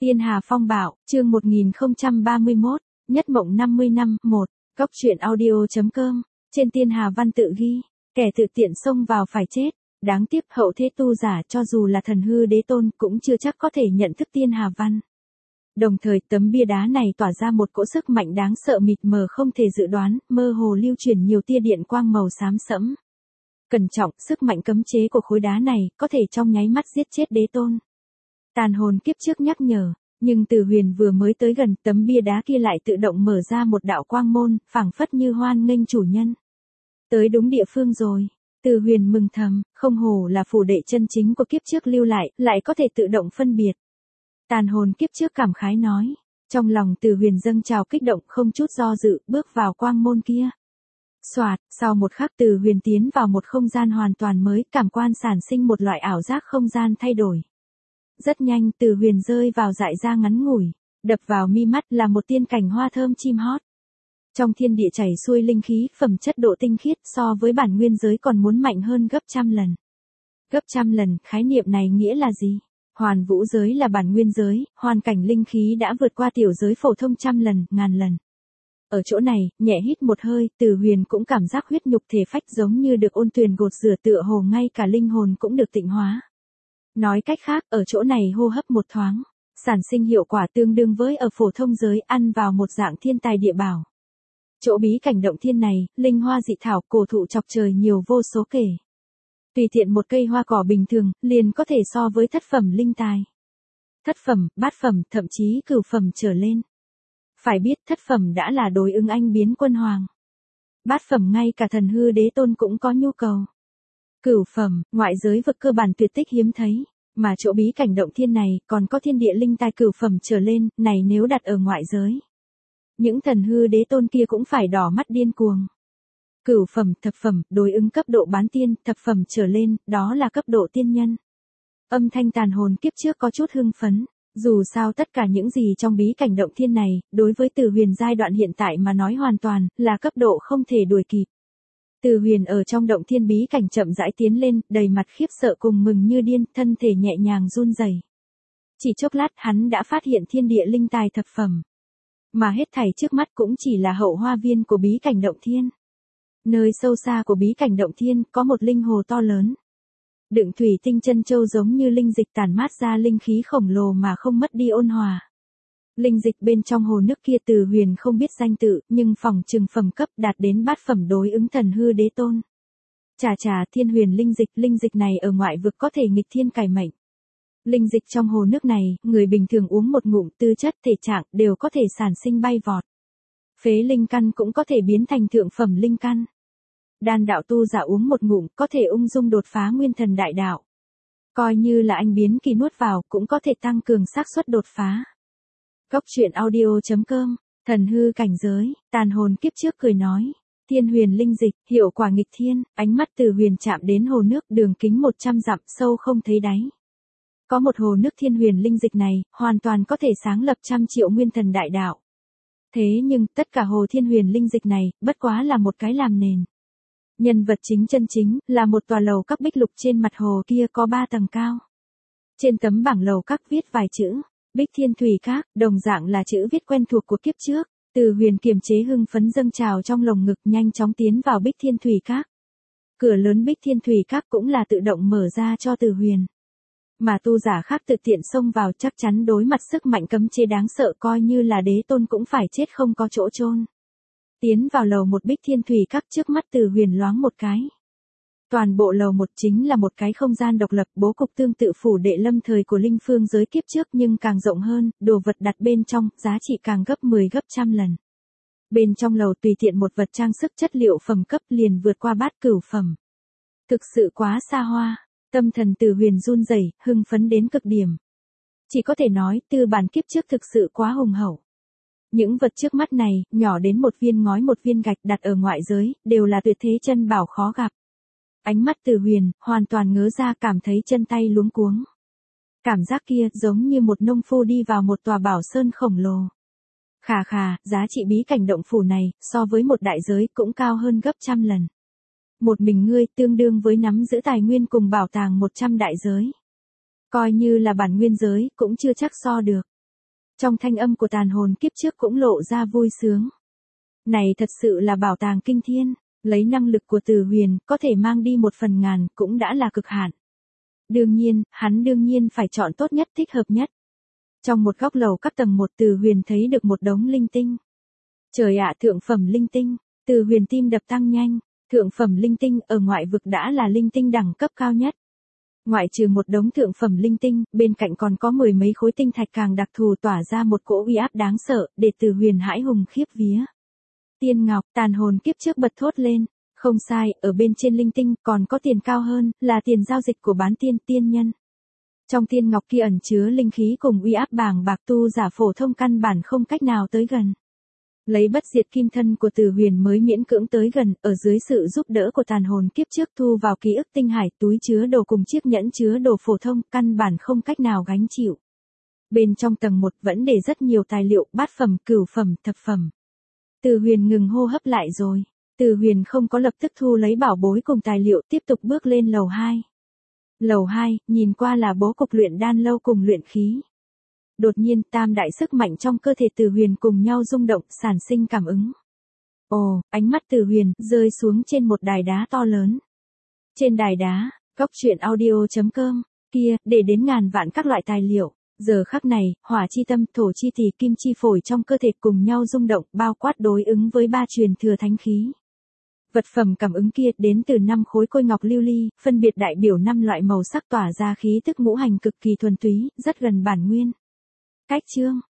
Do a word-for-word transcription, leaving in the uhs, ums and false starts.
Tiên Hà Phong Bạo, chương một nghìn không trăm ba mươi mốt, Nhất Mộng năm mươi năm, một, Cóc truyện audio.com, trên Tiên Hà Văn tự ghi, kẻ tự tiện xông vào phải chết, đáng tiếc hậu thế tu giả cho dù là thần hư đế tôn cũng chưa chắc có thể nhận thức Tiên Hà Văn. Đồng thời tấm bia đá này tỏa ra một cỗ sức mạnh đáng sợ mịt mờ không thể dự đoán, mơ hồ lưu truyền nhiều tia điện quang màu xám sẫm. Cẩn trọng, sức mạnh cấm chế của khối đá này có thể trong nháy mắt giết chết đế tôn. Tàn hồn kiếp trước nhắc nhở, nhưng Từ Huyền vừa mới tới gần, tấm bia đá kia lại tự động mở ra một đạo quang môn, phảng phất như hoan nghênh chủ nhân. Tới đúng địa phương rồi. Từ Huyền mừng thầm, không hổ là phủ đệ chân chính của kiếp trước lưu lại, lại có thể tự động phân biệt. Tàn hồn kiếp trước cảm khái nói, trong lòng Từ Huyền dâng trào kích động không chút do dự, bước vào quang môn kia. Soạt, sau một khắc Từ Huyền tiến vào một không gian hoàn toàn mới, cảm quan sản sinh một loại ảo giác không gian thay đổi. Rất nhanh Từ Huyền rơi vào dại ra ngắn ngủi, đập vào mi mắt là một tiên cảnh hoa thơm chim hót. Trong thiên địa chảy xuôi linh khí, phẩm chất độ tinh khiết so với bản nguyên giới còn muốn mạnh hơn gấp trăm lần. Gấp trăm lần, khái niệm này nghĩa là gì? Hoàn vũ giới là bản nguyên giới, hoàn cảnh linh khí đã vượt qua tiểu giới phổ thông trăm lần, ngàn lần. Ở chỗ này, nhẹ hít một hơi, Từ Huyền cũng cảm giác huyết nhục thể phách giống như được ôn tuyền gột rửa, tựa hồ ngay cả linh hồn cũng được tịnh hóa. Nói cách khác, ở chỗ này hô hấp một thoáng, sản sinh hiệu quả tương đương với ở phổ thông giới ăn vào một dạng thiên tài địa bảo. Chỗ bí cảnh động thiên này, linh hoa dị thảo, cổ thụ chọc trời nhiều vô số kể. Tùy tiện một cây hoa cỏ bình thường, liền có thể so với thất phẩm linh tài. Thất phẩm, bát phẩm, thậm chí cửu phẩm trở lên. Phải biết thất phẩm đã là đối ứng anh biến quân hoàng. Bát phẩm ngay cả thần hư đế tôn cũng có nhu cầu. Cửu phẩm, ngoại giới vực cơ bản tuyệt tích hiếm thấy, mà chỗ bí cảnh động thiên này còn có thiên địa linh tài cửu phẩm trở lên, này nếu đặt ở ngoại giới. Những thần hư đế tôn kia cũng phải đỏ mắt điên cuồng. Cửu phẩm, thập phẩm, đối ứng cấp độ bán tiên, thập phẩm trở lên, đó là cấp độ tiên nhân. Âm thanh tàn hồn kiếp trước có chút hưng phấn, dù sao tất cả những gì trong bí cảnh động thiên này, đối với Từ Huyền giai đoạn hiện tại mà nói hoàn toàn, là cấp độ không thể đuổi kịp. Từ Huyền ở trong động thiên bí cảnh chậm rãi tiến lên, đầy mặt khiếp sợ cùng mừng như điên, thân thể nhẹ nhàng run rẩy. Chỉ chốc lát hắn đã phát hiện thiên địa linh tài thập phẩm. Mà hết thảy trước mắt cũng chỉ là hậu hoa viên của bí cảnh động thiên. Nơi sâu xa của bí cảnh động thiên có một linh hồ to lớn. Đựng thủy tinh chân châu giống như linh dịch tản mát ra linh khí khổng lồ mà không mất đi ôn hòa. Linh dịch bên trong hồ nước kia Từ Huyền không biết danh tự, nhưng phỏng chừng phẩm cấp đạt đến bát phẩm đối ứng thần hư đế tôn. Chà chà, thiên huyền linh dịch, linh dịch này ở ngoại vực có thể nghịch thiên cải mệnh. Linh dịch trong hồ nước này, người bình thường uống một ngụm, tư chất thể trạng đều có thể sản sinh bay vọt. Phế linh căn cũng có thể biến thành thượng phẩm linh căn. Đan đạo tu giả uống một ngụm có thể ung dung đột phá nguyên thần đại đạo. Coi như là anh biến kỳ nuốt vào cũng có thể tăng cường xác suất đột phá. Cóc truyện audio.com, thần hư cảnh giới, tàn hồn kiếp trước cười nói. Thiên huyền linh dịch, hiệu quả nghịch thiên, ánh mắt Từ Huyền chạm đến hồ nước đường kính một trăm dặm sâu không thấy đáy. Có một hồ nước thiên huyền linh dịch này, hoàn toàn có thể sáng lập trăm triệu nguyên thần đại đạo. Thế nhưng, tất cả hồ thiên huyền linh dịch này, bất quá là một cái làm nền. Nhân vật chính chân chính, là một tòa lầu các bích lục trên mặt hồ kia có ba tầng cao. Trên tấm bảng lầu các viết vài chữ, Bích Thiên Thủy Các, đồng dạng là chữ viết quen thuộc của kiếp trước. Từ Huyền kiềm chế hưng phấn dâng trào trong lồng ngực nhanh chóng tiến vào Bích Thiên Thủy Các. Cửa lớn Bích Thiên Thủy Các cũng là tự động mở ra cho Từ Huyền. Mà tu giả khác tự tiện xông vào chắc chắn đối mặt sức mạnh cấm chế đáng sợ, coi như là đế tôn cũng phải chết không có chỗ chôn. Tiến vào lầu một Bích Thiên Thủy Các, trước mắt Từ Huyền loáng một cái. Toàn bộ lầu một chính là một cái không gian độc lập, bố cục tương tự phủ đệ lâm thời của linh phương giới kiếp trước nhưng càng rộng hơn, đồ vật đặt bên trong, giá trị càng gấp mười gấp trăm lần. Bên trong lầu tùy tiện một vật trang sức chất liệu phẩm cấp liền vượt qua bát cửu phẩm. Thực sự quá xa hoa, tâm thần Từ Huyền run rẩy, hưng phấn đến cực điểm. Chỉ có thể nói, tư bản kiếp trước thực sự quá hùng hậu. Những vật trước mắt này, nhỏ đến một viên ngói một viên gạch đặt ở ngoại giới, đều là tuyệt thế chân bảo khó gặp. Ánh mắt Từ Huyền, hoàn toàn ngớ ra, cảm thấy chân tay luống cuống. Cảm giác kia giống như một nông phu đi vào một tòa bảo sơn khổng lồ. Khà khà, giá trị bí cảnh động phủ này, so với một đại giới cũng cao hơn gấp trăm lần. Một mình ngươi tương đương với nắm giữ tài nguyên cùng bảo tàng một trăm đại giới. Coi như là bản nguyên giới, cũng chưa chắc so được. Trong thanh âm của tàn hồn kiếp trước cũng lộ ra vui sướng. Này thật sự là bảo tàng kinh thiên, lấy năng lực của Từ Huyền, có thể mang đi một phần ngàn, cũng đã là cực hạn. Đương nhiên, hắn đương nhiên phải chọn tốt nhất thích hợp nhất. Trong một góc lầu các tầng một Từ Huyền thấy được một đống linh tinh. Trời ạ, thượng phẩm linh tinh, Từ Huyền tim đập tăng nhanh, thượng phẩm linh tinh ở ngoại vực đã là linh tinh đẳng cấp cao nhất. Ngoại trừ một đống thượng phẩm linh tinh, bên cạnh còn có mười mấy khối tinh thạch càng đặc thù tỏa ra một cỗ uy áp đáng sợ, để Từ Huyền hãi hùng khiếp vía. Tiên ngọc, tàn hồn kiếp trước bật thốt lên, không sai, ở bên trên linh tinh còn có tiền cao hơn, là tiền giao dịch của bán tiên tiên nhân. Trong tiên ngọc kia ẩn chứa linh khí cùng uy áp bàng bạc tu giả phổ thông căn bản không cách nào tới gần. Lấy bất diệt kim thân của Từ Huyền mới miễn cưỡng tới gần, ở dưới sự giúp đỡ của tàn hồn kiếp trước thu vào ký ức tinh hải, túi chứa đồ cùng chiếc nhẫn chứa đồ phổ thông, căn bản không cách nào gánh chịu. Bên trong tầng một vẫn để rất nhiều tài liệu, bát phẩm, cửu phẩm, thập phẩm. Từ Huyền ngừng hô hấp lại rồi. Từ Huyền không có lập tức thu lấy bảo bối cùng tài liệu, tiếp tục bước lên lầu hai. Lầu hai, nhìn qua là bố cục luyện đan lâu cùng luyện khí. Đột nhiên, tam đại sức mạnh trong cơ thể Từ Huyền cùng nhau rung động, sản sinh cảm ứng. Ồ, ánh mắt Từ Huyền rơi xuống trên một đài đá to lớn. Trên đài đá, góc truyện audio chấm com, kia, để đến ngàn vạn các loại tài liệu. Giờ khắc này, hỏa chi tâm, thổ chi thì, kim chi phổi trong cơ thể cùng nhau rung động, bao quát đối ứng với ba truyền thừa thánh khí. Vật phẩm cảm ứng kia đến từ năm khối côi ngọc lưu ly, phân biệt đại biểu năm loại màu sắc tỏa ra khí tức ngũ hành cực kỳ thuần túy, rất gần bản nguyên. Cách chương